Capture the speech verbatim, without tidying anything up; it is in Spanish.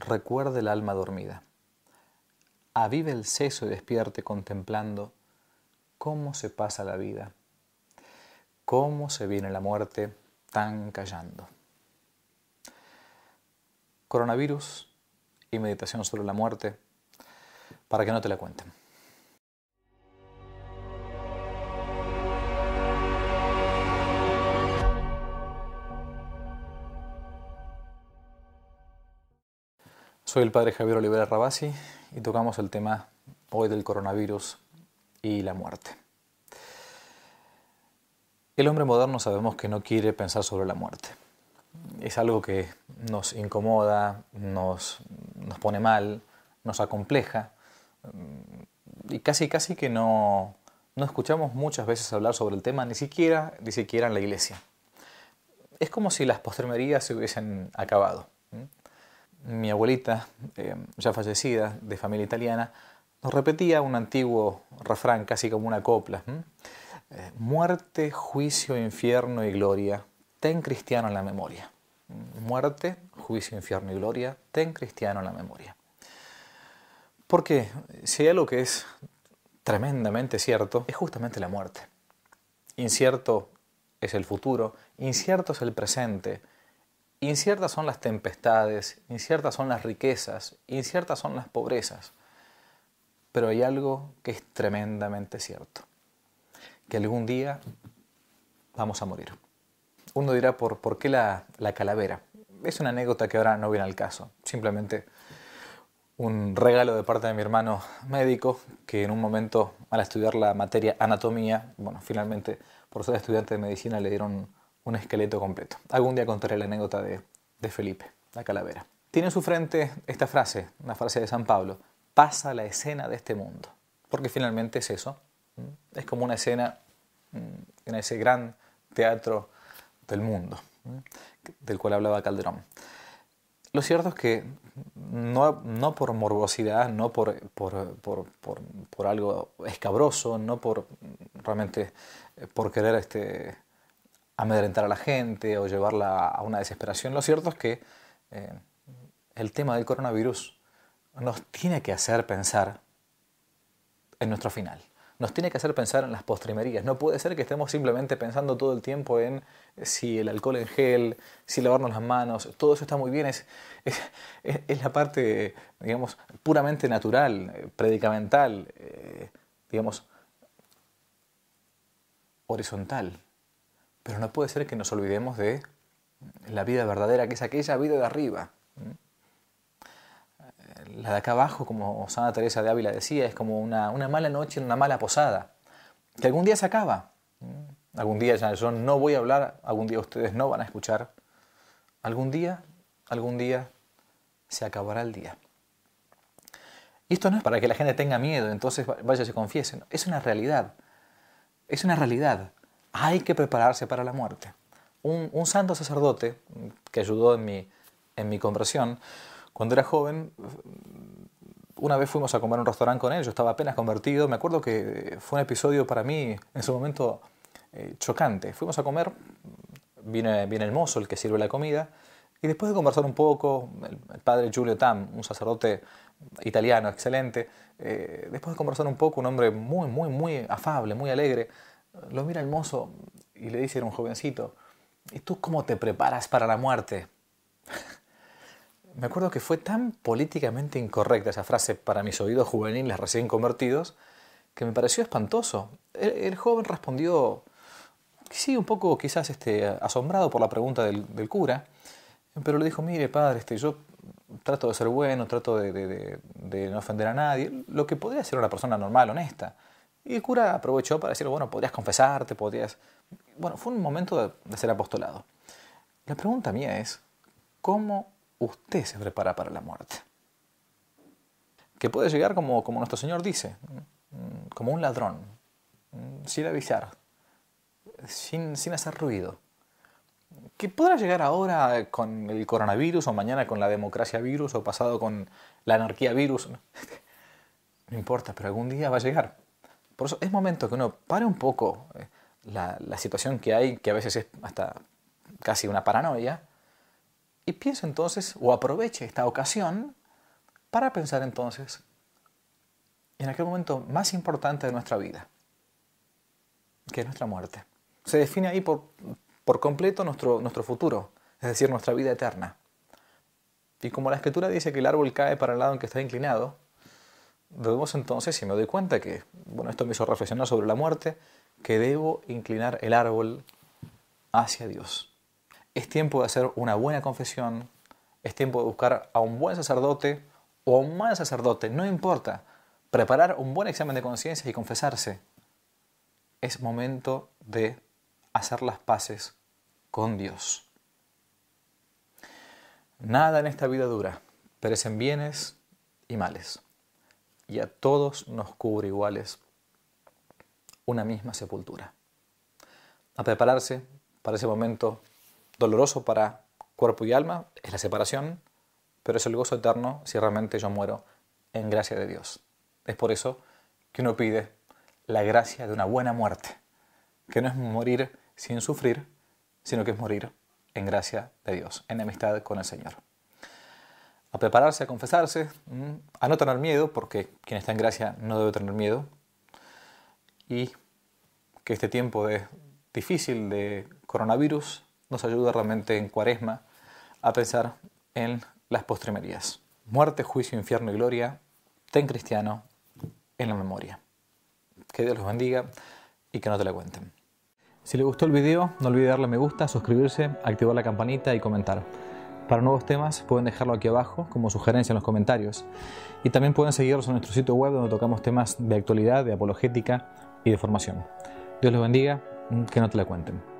recuerde el alma dormida. Avive el seso y despierte contemplando cómo se pasa la vida, cómo se viene la muerte tan callando. Coronavirus y meditación sobre la muerte para que no te la cuenten. Soy el padre Javier Olivera Rabasi y tocamos el tema hoy del coronavirus y la muerte. El hombre moderno sabemos que no quiere pensar sobre la muerte. Es algo que nos incomoda, nos, nos pone mal, nos acompleja y casi casi que no, no escuchamos muchas veces hablar sobre el tema, ni siquiera, ni siquiera en la iglesia. Es como si las postrimerías se hubiesen acabado. Mi abuelita, eh, ya fallecida, de familia italiana, nos repetía un antiguo refrán, casi como una copla. ¿Mm? Eh, muerte, juicio, infierno y gloria, ten cristiano en la memoria. Muerte, juicio, infierno y gloria, ten cristiano en la memoria. Porque si hay algo que es tremendamente cierto, es justamente la muerte. Incierto es el futuro, incierto es el presente, inciertas son las tempestades, inciertas son las riquezas, inciertas son las pobrezas. Pero hay algo que es tremendamente cierto, que algún día vamos a morir. Uno dirá, ¿por, ¿por qué la, la calavera? Es una anécdota que ahora no viene al caso. Simplemente un regalo de parte de mi hermano médico, que en un momento, al estudiar la materia anatomía, bueno, finalmente, por ser estudiante de medicina, le dieron un esqueleto completo. Algún día contaré la anécdota de, de Felipe, la calavera. Tiene en su frente esta frase, una frase de San Pablo: pasa la escena de este mundo. Porque finalmente es eso. Es como una escena en ese gran teatro del mundo, del cual hablaba Calderón. Lo cierto es que no, no por morbosidad, no por, por, por, por, por algo escabroso, no por realmente por querer este, amedrentar a la gente o llevarla a una desesperación. Lo cierto es que eh, el tema del coronavirus nos tiene que hacer pensar en nuestro final. Nos tiene que hacer pensar en las postrimerías. No puede ser que estemos simplemente pensando todo el tiempo en si el alcohol en gel, si lavarnos las manos. Todo eso está muy bien. Es, es, es la parte, digamos, puramente natural, predicamental, eh, digamos, horizontal. Pero no puede ser que nos olvidemos de la vida verdadera, que es aquella vida de arriba. La de acá abajo, como Santa Teresa de Ávila decía, es como una, una mala noche en una mala posada, que algún día se acaba. Algún día ya yo no voy a hablar, algún día ustedes no van a escuchar. Algún día, algún día se acabará el día. Y esto no es para que la gente tenga miedo, entonces vaya y se confiese. No, es una realidad. Es una realidad. Hay que prepararse para la muerte. Un, un santo sacerdote que ayudó en mi, en mi conversión, cuando era joven, una vez fuimos a comer a un restaurante con él, yo estaba apenas convertido, me acuerdo que fue un episodio para mí en su momento eh, chocante. Fuimos a comer, viene, viene el mozo, el que sirve la comida, y después de conversar un poco, el, el padre Giulio Tam, un sacerdote italiano excelente, eh, después de conversar un poco, un hombre muy, muy, muy afable, muy alegre, lo mira el mozo y le dice a un jovencito: ¿y tú cómo te preparas para la muerte? Me acuerdo que fue tan políticamente incorrecta esa frase para mis oídos juveniles recién convertidos que me pareció espantoso. El, el joven respondió, sí, un poco quizás este, asombrado por la pregunta del, del cura, pero le dijo: mire, padre, este, yo trato de ser bueno, trato de, de, de, de no ofender a nadie, lo que podría ser una persona normal, honesta. Y el cura aprovechó para decir: bueno, podrías confesarte, podrías... Bueno, fue un momento de, de ser apostolado. La pregunta mía es, ¿cómo usted se prepara para la muerte? Que puede llegar como, como nuestro Señor dice, como un ladrón, sin avisar, sin, sin hacer ruido. Que podrá llegar ahora con el coronavirus, o mañana con la democracia virus, o pasado con la anarquía virus. No importa, pero algún día va a llegar. Por eso es momento que uno pare un poco la, la situación que hay, que a veces es hasta casi una paranoia, Y piense entonces, o aproveche esta ocasión para pensar entonces en aquel momento más importante de nuestra vida, que es nuestra muerte. Se define ahí por, por completo nuestro, nuestro futuro, es decir, nuestra vida eterna. Y como la Escritura dice que el árbol cae para el lado en que está inclinado, debemos entonces, si me doy cuenta que, bueno, esto me hizo reflexionar sobre la muerte, que debo inclinar el árbol hacia Dios. Es tiempo de hacer una buena confesión, es tiempo de buscar a un buen sacerdote o a un mal sacerdote, no importa, preparar un buen examen de conciencia y confesarse. Es momento de hacer las paces con Dios. Nada en esta vida dura, perecen bienes y males, y a todos nos cubre iguales una misma sepultura. A prepararse para ese momento doloroso para cuerpo y alma, es la separación, pero es el gozo eterno si realmente yo muero en gracia de Dios. Es por eso que uno pide la gracia de una buena muerte, que no es morir sin sufrir, sino que es morir en gracia de Dios, en amistad con el Señor. A prepararse, a confesarse, a no tener miedo, porque quien está en gracia no debe tener miedo, y que este tiempo de, difícil de coronavirus nos ayude realmente en Cuaresma a pensar en las postrimerías. Muerte, juicio, infierno y gloria, ten cristiano en la memoria. Que Dios los bendiga y que no te la cuenten. Si les gustó el video, no olvide darle me gusta, suscribirse, activar la campanita y comentar. Para nuevos temas pueden dejarlo aquí abajo como sugerencia en los comentarios. Y también pueden seguirnos en nuestro sitio web donde tocamos temas de actualidad, de apologética y de formación. Dios los bendiga, que no te la cuenten.